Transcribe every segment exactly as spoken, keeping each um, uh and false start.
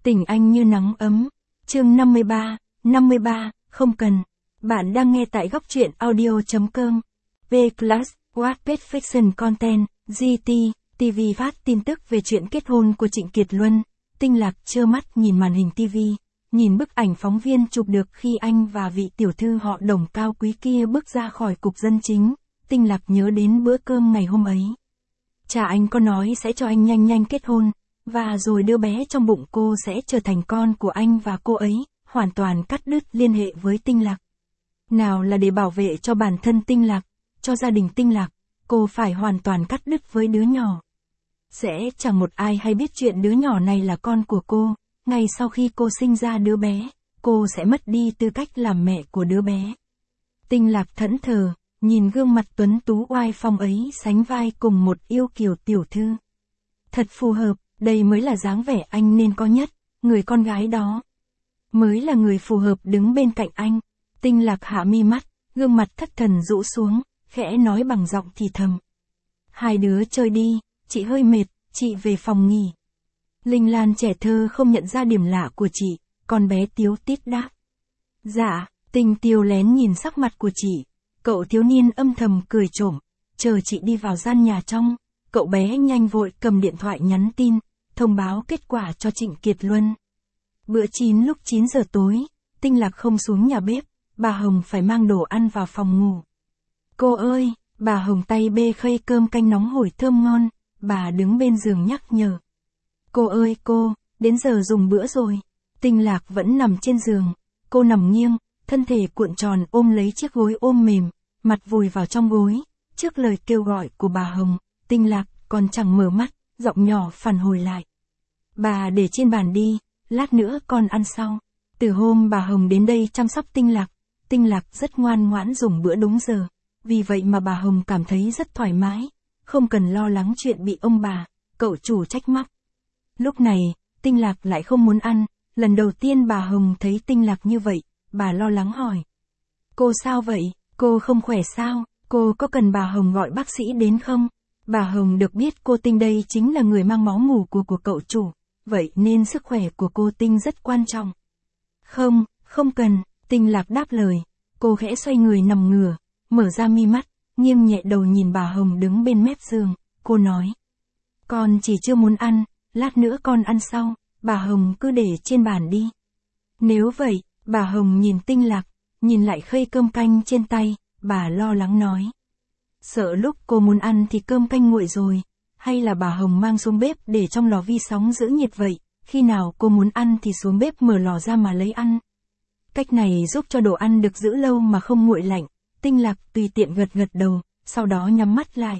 Tình anh như nắng ấm. Chương năm mươi ba, năm mươi ba, không cần. Bạn đang nghe tại góc truyện audio.com. V plus, Wattpad Fiction Content, giê tê, ti vi phát tin tức về chuyện kết hôn của Trịnh Kiệt Luân. Tinh Lạc trơ mắt nhìn màn hình ti vi, nhìn bức ảnh phóng viên chụp được khi anh và vị tiểu thư họ Đồng cao quý kia bước ra khỏi cục dân chính. Tinh Lạc nhớ đến bữa cơm ngày hôm ấy. Cha anh có nói sẽ cho anh nhanh nhanh kết hôn, và rồi đứa bé trong bụng cô sẽ trở thành con của anh, và cô ấy hoàn toàn cắt đứt liên hệ với Tinh Lạc. Nào là để bảo vệ cho bản thân Tinh Lạc, cho gia đình Tinh Lạc, cô phải hoàn toàn cắt đứt với đứa nhỏ. Sẽ chẳng một ai hay biết chuyện đứa nhỏ này là con của cô. Ngay sau khi cô sinh ra đứa bé, cô sẽ mất đi tư cách làm mẹ của đứa bé. Tinh Lạc thẫn thờ, nhìn gương mặt tuấn tú oai phong ấy sánh vai cùng một yêu kiều tiểu thư. Thật phù hợp, đây mới là dáng vẻ anh nên có nhất, người con gái đó mới là người phù hợp đứng bên cạnh anh. Tinh Lạc hạ mi mắt, gương mặt thất thần rũ xuống, khẽ nói bằng giọng thì thầm. Hai đứa chơi đi, chị hơi mệt, chị về phòng nghỉ. Linh Lan trẻ thơ không nhận ra điểm lạ của chị, con bé Tiếu tít đáp. Dạ, Tình Tiều lén nhìn sắc mặt của chị, cậu thiếu niên âm thầm cười trộm, chờ chị đi vào gian nhà trong. Cậu bé nhanh vội cầm điện thoại nhắn tin, thông báo kết quả cho Trịnh Kiệt Luân. Bữa chín lúc chín giờ tối, Tinh Lạc không xuống nhà bếp, bà Hồng phải mang đồ ăn vào phòng ngủ. Cô ơi, bà Hồng tay bê khay cơm canh nóng hổi thơm ngon, bà đứng bên giường nhắc nhở. Cô ơi cô, đến giờ dùng bữa rồi. Tinh Lạc vẫn nằm trên giường, cô nằm nghiêng, thân thể cuộn tròn ôm lấy chiếc gối ôm mềm, mặt vùi vào trong gối. Trước lời kêu gọi của bà Hồng, Tinh Lạc còn chẳng mở mắt, giọng nhỏ phản hồi lại. Bà để trên bàn đi, lát nữa con ăn sau. Từ hôm bà Hồng đến đây chăm sóc Tinh Lạc, Tinh Lạc rất ngoan ngoãn dùng bữa đúng giờ. Vì vậy mà bà Hồng cảm thấy rất thoải mái, không cần lo lắng chuyện bị ông bà, cậu chủ trách móc. Lúc này, Tinh Lạc lại không muốn ăn, lần đầu tiên bà Hồng thấy Tinh Lạc như vậy, bà lo lắng hỏi. Cô sao vậy, cô không khỏe sao, cô có cần bà Hồng gọi bác sĩ đến không? Bà Hồng được biết cô Tinh đây chính là người mang máu mủ của của cậu chủ, vậy nên sức khỏe của cô Tinh rất quan trọng. Không, không cần, Tinh Lạc đáp lời, cô khẽ xoay người nằm ngửa, mở ra mi mắt, nghiêng nhẹ đầu nhìn bà Hồng đứng bên mép giường, cô nói. Con chỉ chưa muốn ăn, lát nữa con ăn sau, bà Hồng cứ để trên bàn đi. Nếu vậy, bà Hồng nhìn Tinh Lạc, nhìn lại khay cơm canh trên tay, bà lo lắng nói. Sợ lúc cô muốn ăn thì cơm canh nguội rồi, hay là bà Hồng mang xuống bếp để trong lò vi sóng giữ nhiệt vậy, khi nào cô muốn ăn thì xuống bếp mở lò ra mà lấy ăn. Cách này giúp cho đồ ăn được giữ lâu mà không nguội lạnh. Tinh Lạc tùy tiện gật gật đầu, sau đó nhắm mắt lại.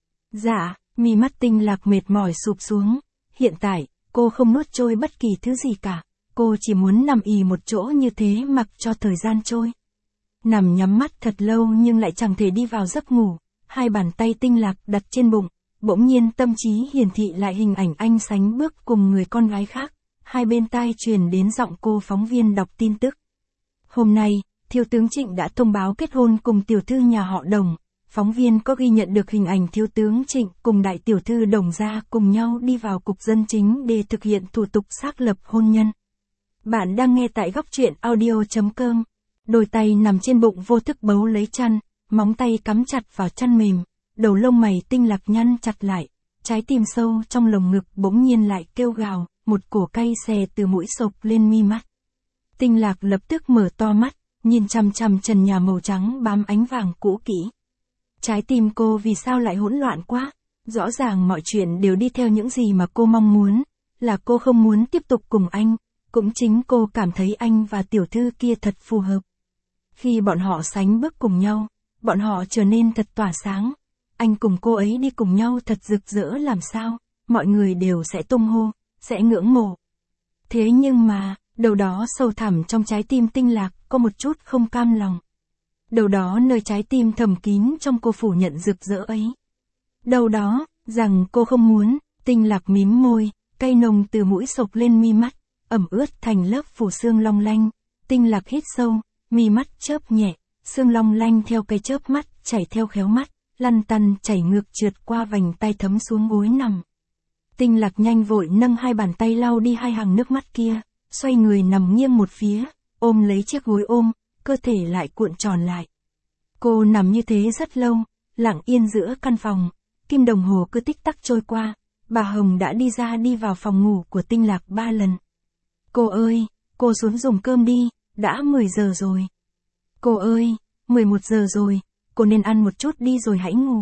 Dạ, mi mắt Tinh Lạc mệt mỏi sụp xuống. Hiện tại, cô không nuốt trôi bất kỳ thứ gì cả. Cô chỉ muốn nằm ì một chỗ như thế mặc cho thời gian trôi. Nằm nhắm mắt thật lâu nhưng lại chẳng thể đi vào giấc ngủ. Hai bàn tay Tinh Lạc đặt trên bụng. Bỗng nhiên tâm trí hiển thị lại hình ảnh anh sánh bước cùng người con gái khác. Hai bên tai truyền đến giọng cô phóng viên đọc tin tức. Hôm nay, Thiếu tướng Trịnh đã thông báo kết hôn cùng tiểu thư nhà họ Đồng. Phóng viên có ghi nhận được hình ảnh Thiếu tướng Trịnh cùng đại tiểu thư Đồng gia cùng nhau đi vào cục dân chính để thực hiện thủ tục xác lập hôn nhân. Bạn đang nghe tại góc truyện audio.com. Đôi tay nằm trên bụng vô thức bấu lấy chăn, móng tay cắm chặt vào chăn mềm, đầu lông mày Tinh Lạc nhăn chặt lại, trái tim sâu trong lồng ngực bỗng nhiên lại kêu gào, một cổ cay xè từ mũi xộc lên mi mắt. Tinh Lạc lập tức mở to mắt, nhìn chằm chằm trần nhà màu trắng bám ánh vàng cũ kỹ. Trái tim cô vì sao lại hỗn loạn quá? Rõ ràng mọi chuyện đều đi theo những gì mà cô mong muốn, là cô không muốn tiếp tục cùng anh, cũng chính cô cảm thấy anh và tiểu thư kia thật phù hợp. Khi bọn họ sánh bước cùng nhau, bọn họ trở nên thật tỏa sáng. Anh cùng cô ấy đi cùng nhau thật rực rỡ làm sao, mọi người đều sẽ tung hô, sẽ ngưỡng mộ. Thế nhưng mà, đâu đó sâu thẳm trong trái tim Tinh Lạc có một chút không cam lòng. Đâu đó nơi trái tim thầm kín trong cô phủ nhận rực rỡ ấy. Đâu đó, rằng cô không muốn, Tinh Lạc mím môi, cay nồng từ mũi xộc lên mi mắt, ẩm ướt thành lớp phủ sương long lanh. Tinh Lạc hít sâu, mi mắt chớp nhẹ, sương long lanh theo cây chớp mắt chảy theo khéo mắt, lăn tăn chảy ngược trượt qua vành tay thấm xuống gối nằm. Tinh Lạc nhanh vội nâng hai bàn tay lau đi hai hàng nước mắt kia, xoay người nằm nghiêng một phía, ôm lấy chiếc gối ôm, cơ thể lại cuộn tròn lại. Cô nằm như thế rất lâu, lặng yên giữa căn phòng, kim đồng hồ cứ tích tắc trôi qua, bà Hồng đã đi ra đi vào phòng ngủ của Tinh Lạc ba lần. Cô ơi, cô xuống dùng cơm đi, đã mười giờ rồi. Cô ơi, mười một giờ rồi, cô nên ăn một chút đi rồi hãy ngủ.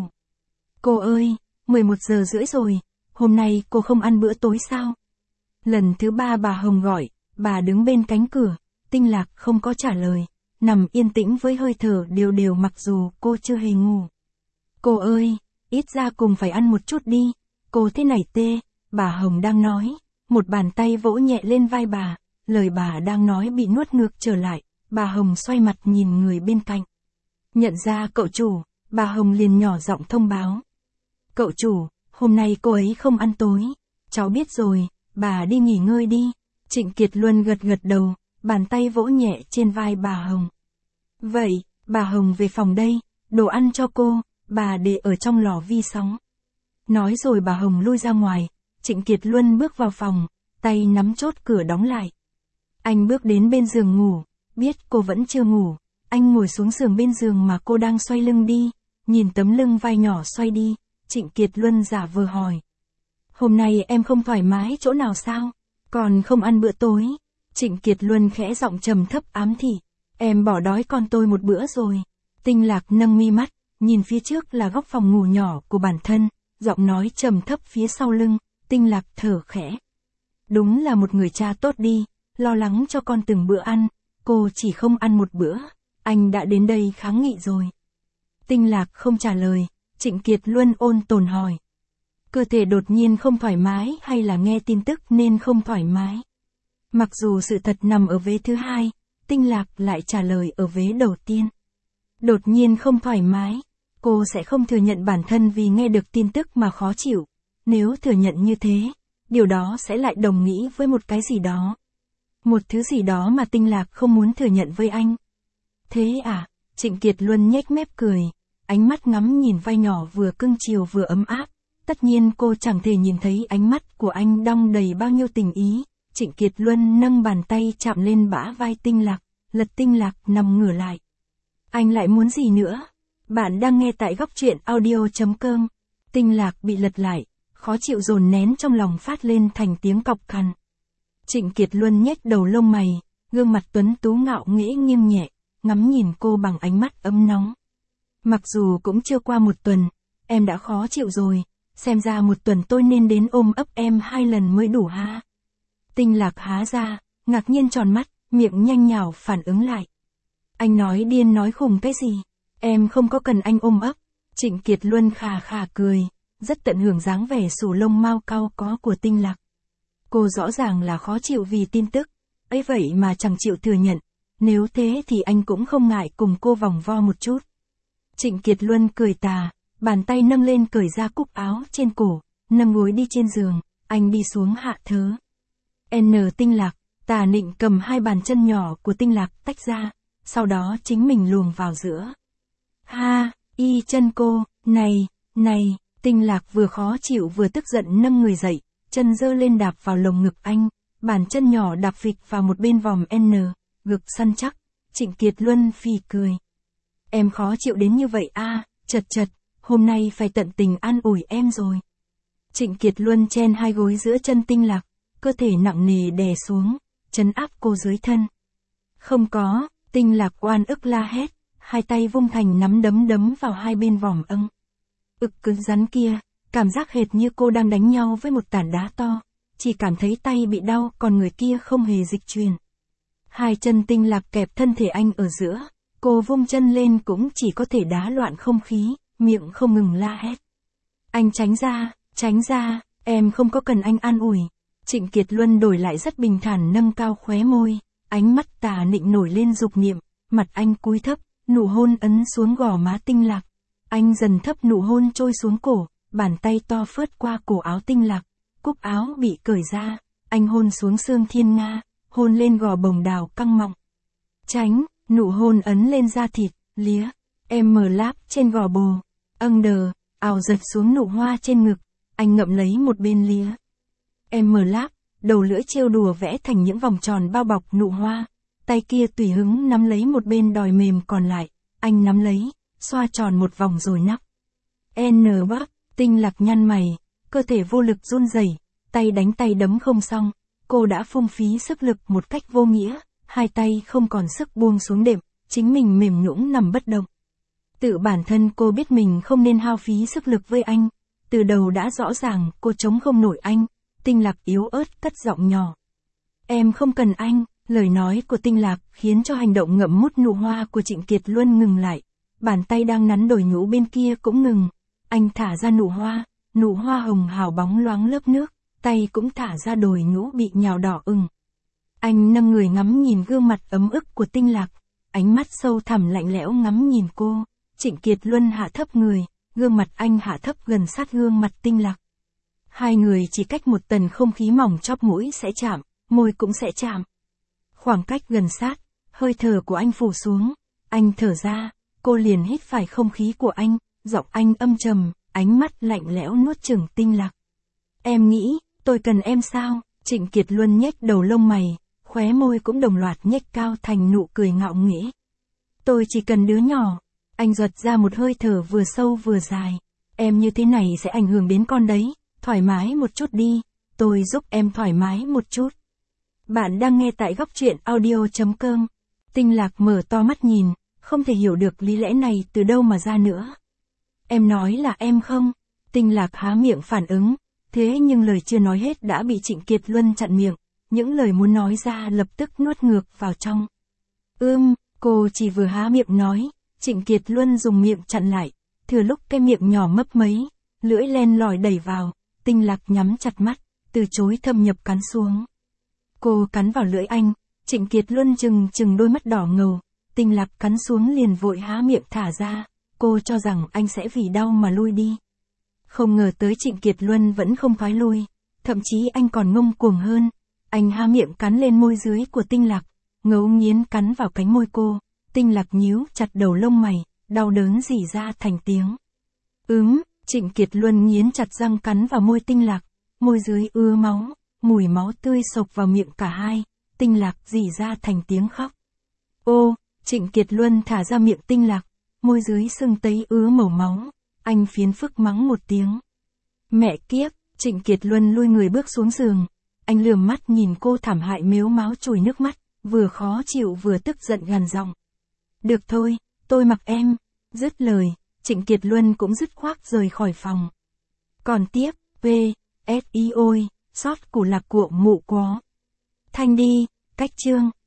Cô ơi, mười một giờ rưỡi rồi, hôm nay cô không ăn bữa tối sao? Lần thứ ba bà Hồng gọi, bà đứng bên cánh cửa, Tinh Lạc không có trả lời, nằm yên tĩnh với hơi thở đều đều mặc dù cô chưa hề ngủ. Cô ơi, ít ra cùng phải ăn một chút đi, cô thế này tê, bà Hồng đang nói, một bàn tay vỗ nhẹ lên vai bà, lời bà đang nói bị nuốt ngược trở lại, bà Hồng xoay mặt nhìn người bên cạnh. Nhận ra cậu chủ, bà Hồng liền nhỏ giọng thông báo. Cậu chủ, hôm nay cô ấy không ăn tối, cháu biết rồi, bà đi nghỉ ngơi đi. Trịnh Kiệt Luân gật gật đầu, bàn tay vỗ nhẹ trên vai bà Hồng. Vậy, bà Hồng về phòng đây, đồ ăn cho cô, bà để ở trong lò vi sóng. Nói rồi bà Hồng lui ra ngoài, Trịnh Kiệt Luân bước vào phòng, tay nắm chốt cửa đóng lại. Anh bước đến bên giường ngủ, biết cô vẫn chưa ngủ, anh ngồi xuống giường bên giường mà cô đang xoay lưng đi, nhìn tấm lưng vai nhỏ xoay đi, Trịnh Kiệt Luân giả vờ hỏi. Hôm nay em không thoải mái chỗ nào sao? Còn không ăn bữa tối? Trịnh Kiệt Luân khẽ giọng trầm thấp ám thị. Em bỏ đói con tôi một bữa rồi. Tinh Lạc nâng mi mắt, nhìn phía trước là góc phòng ngủ nhỏ của bản thân, giọng nói trầm thấp phía sau lưng, Tinh Lạc thở khẽ. Đúng là một người cha tốt đi, lo lắng cho con từng bữa ăn, cô chỉ không ăn một bữa, anh đã đến đây kháng nghị rồi. Tinh Lạc không trả lời, Trịnh Kiệt Luân ôn tồn hỏi. Cơ thể đột nhiên không thoải mái hay là nghe tin tức nên không thoải mái? Mặc dù sự thật nằm ở vế thứ hai, Tinh Lạc lại trả lời ở vế đầu tiên. Đột nhiên không thoải mái, cô sẽ không thừa nhận bản thân vì nghe được tin tức mà khó chịu. Nếu thừa nhận như thế, điều đó sẽ lại đồng nghĩa với một cái gì đó. Một thứ gì đó mà Tinh Lạc không muốn thừa nhận với anh. Thế à, Trịnh Kiệt Luân nhếch mép cười, ánh mắt ngắm nhìn vai nhỏ vừa cưng chiều vừa ấm áp. Tất nhiên cô chẳng thể nhìn thấy ánh mắt của anh đong đầy bao nhiêu tình ý. Trịnh Kiệt Luân nâng bàn tay chạm lên bả vai Tinh Lạc, lật Tinh Lạc nằm ngửa lại. Anh lại muốn gì nữa? Bạn đang nghe tại góc truyện audio chấm com. Tinh Lạc bị lật lại, khó chịu dồn nén trong lòng phát lên thành tiếng cọc cằn. Trịnh Kiệt Luân nhếch đầu lông mày, gương mặt tuấn tú ngạo nghễ nghiêm nhẹ, ngắm nhìn cô bằng ánh mắt ấm nóng. Mặc dù cũng chưa qua một tuần, em đã khó chịu rồi, xem ra một tuần tôi nên đến ôm ấp em hai lần mới đủ ha. Tinh Lạc há ra, ngạc nhiên tròn mắt, miệng nhanh nhảu phản ứng lại. Anh nói điên nói khùng cái gì? Em không có cần anh ôm ấp. Trịnh Kiệt Luân khà khà cười, rất tận hưởng dáng vẻ xù lông mau cau có của Tinh Lạc. Cô rõ ràng là khó chịu vì tin tức, ấy vậy mà chẳng chịu thừa nhận. Nếu thế thì anh cũng không ngại cùng cô vòng vo một chút. Trịnh Kiệt Luân cười tà, bàn tay nâng lên cởi ra cúc áo trên cổ, nâng gối đi trên giường, anh đi xuống hạ thớ. N Tinh Lạc, tà nịnh cầm hai bàn chân nhỏ của Tinh Lạc tách ra, sau đó chính mình luồn vào giữa. Ha, y chân cô, này, này, Tinh Lạc vừa khó chịu vừa tức giận nâng người dậy, chân giơ lên đạp vào lồng ngực anh, bàn chân nhỏ đạp phịch vào một bên vòm N, ngực săn chắc. Trịnh Kiệt Luân phì cười. Em khó chịu đến như vậy a, à, chật chật, hôm nay phải tận tình an ủi em rồi. Trịnh Kiệt Luân chen hai gối giữa chân Tinh Lạc, cơ thể nặng nề đè xuống, trấn áp cô dưới thân. Không có, Tinh Lạc oan ức la hét, hai tay vung thành nắm đấm đấm vào hai bên vòm âng. Ực cứng rắn kia, cảm giác hệt như cô đang đánh nhau với một tảng đá to, chỉ cảm thấy tay bị đau còn người kia không hề dịch chuyển. Hai chân Tinh Lạc kẹp thân thể anh ở giữa, cô vung chân lên cũng chỉ có thể đá loạn không khí, miệng không ngừng la hét. Anh tránh ra, tránh ra, em không có cần anh an ủi. Trịnh Kiệt Luân đổi lại rất bình thản nâng cao khóe môi, ánh mắt tà nịnh nổi lên dục niệm, mặt anh cúi thấp, nụ hôn ấn xuống gò má Tinh Lạc. Anh dần thấp nụ hôn trôi xuống cổ, bàn tay to phớt qua cổ áo Tinh Lạc, cúc áo bị cởi ra, anh hôn xuống xương thiên nga, hôn lên gò bồng đào căng mọng. Tránh, nụ hôn ấn lên da thịt, lía, em mờ láp trên gò bồ, âng đờ, ào giật xuống nụ hoa trên ngực, anh ngậm lấy một bên lía, Em mở láp, đầu lưỡi trêu đùa vẽ thành những vòng tròn bao bọc nụ hoa. Tay kia tùy hứng nắm lấy một bên đòi mềm còn lại, anh nắm lấy, xoa tròn một vòng rồi nắp. N bắp, Tinh Lạc nhăn mày, cơ thể vô lực run rẩy, tay đánh tay đấm không xong, cô đã phung phí sức lực một cách vô nghĩa, hai tay không còn sức buông xuống đệm, chính mình mềm nhũn nằm bất động. Tự bản thân cô biết mình không nên hao phí sức lực với anh, từ đầu đã rõ ràng cô chống không nổi anh. Tinh Lạc yếu ớt cất giọng nhỏ. Em không cần anh. Lời nói của Tinh Lạc khiến cho hành động ngậm mút nụ hoa của Trịnh Kiệt Luân ngừng lại. Bàn tay đang nắn đồi nhũ bên kia cũng ngừng. Anh thả ra nụ hoa, nụ hoa hồng hào bóng loáng lớp nước, tay cũng thả ra đồi nhũ bị nhào đỏ ửng. Anh nâng người ngắm nhìn gương mặt ấm ức của Tinh Lạc, ánh mắt sâu thẳm lạnh lẽo ngắm nhìn cô. Trịnh Kiệt Luân hạ thấp người, gương mặt anh hạ thấp gần sát gương mặt Tinh Lạc. Hai người chỉ cách một tầng không khí mỏng chóp mũi sẽ chạm, môi cũng sẽ chạm. Khoảng cách gần sát, hơi thở của anh phủ xuống, anh thở ra, cô liền hít phải không khí của anh, giọng anh âm trầm, ánh mắt lạnh lẽo nuốt chửng Tinh Lạc. Em nghĩ, tôi cần em sao? Trịnh Kiệt Luân nhếch đầu lông mày, khóe môi cũng đồng loạt nhếch cao thành nụ cười ngạo nghễ. Tôi chỉ cần đứa nhỏ. Anh giật ra một hơi thở vừa sâu vừa dài. Em như thế này sẽ ảnh hưởng đến con đấy, thoải mái một chút đi, tôi giúp em thoải mái một chút. Bạn đang nghe tại góc truyện audio chấm com. Tinh Lạc mở to mắt nhìn, không thể hiểu được lý lẽ này từ đâu mà ra nữa. Em nói là em không? Tinh Lạc há miệng phản ứng, thế nhưng lời chưa nói hết đã bị Trịnh Kiệt Luân chặn miệng, những lời muốn nói ra lập tức nuốt ngược vào trong. Ưm, cô chỉ vừa há miệng nói, Trịnh Kiệt Luân dùng miệng chặn lại, thừa lúc cái miệng nhỏ mấp mấy, lưỡi len lỏi đẩy vào, Tinh Lạc nhắm chặt mắt, từ chối thâm nhập cắn xuống. Cô cắn vào lưỡi anh, Trịnh Kiệt Luân chừng chừng đôi mắt đỏ ngầu, Tinh Lạc cắn xuống liền vội há miệng thả ra, cô cho rằng anh sẽ vì đau mà lui đi. Không ngờ tới Trịnh Kiệt Luân vẫn không thoái lui, thậm chí anh còn ngông cuồng hơn, anh há miệng cắn lên môi dưới của Tinh Lạc, ngấu nghiến cắn vào cánh môi cô, Tinh Lạc nhíu chặt đầu lông mày, đau đớn rỉ ra thành tiếng. Ừm, Trịnh Kiệt Luân nghiến chặt răng cắn vào môi Tinh Lạc, môi dưới ứa máu, mùi máu tươi sộc vào miệng cả hai, Tinh Lạc rỉ ra thành tiếng khóc. Ô, Trịnh Kiệt Luân thả ra miệng Tinh Lạc, môi dưới sưng tấy ứa màu máu, anh phiến phức mắng một tiếng. Mẹ kiếp, Trịnh Kiệt Luân lui người bước xuống giường, anh lườm mắt nhìn cô thảm hại mếu máo chùi nước mắt, vừa khó chịu vừa tức giận gằn giọng. Được thôi, tôi mặc em. Dứt lời, Trịnh Kiệt Luân cũng dứt khoát rời khỏi phòng. Còn tiếp, P, S I ôi, sót củ lạc của mụ có. Thanh đi, cách chương.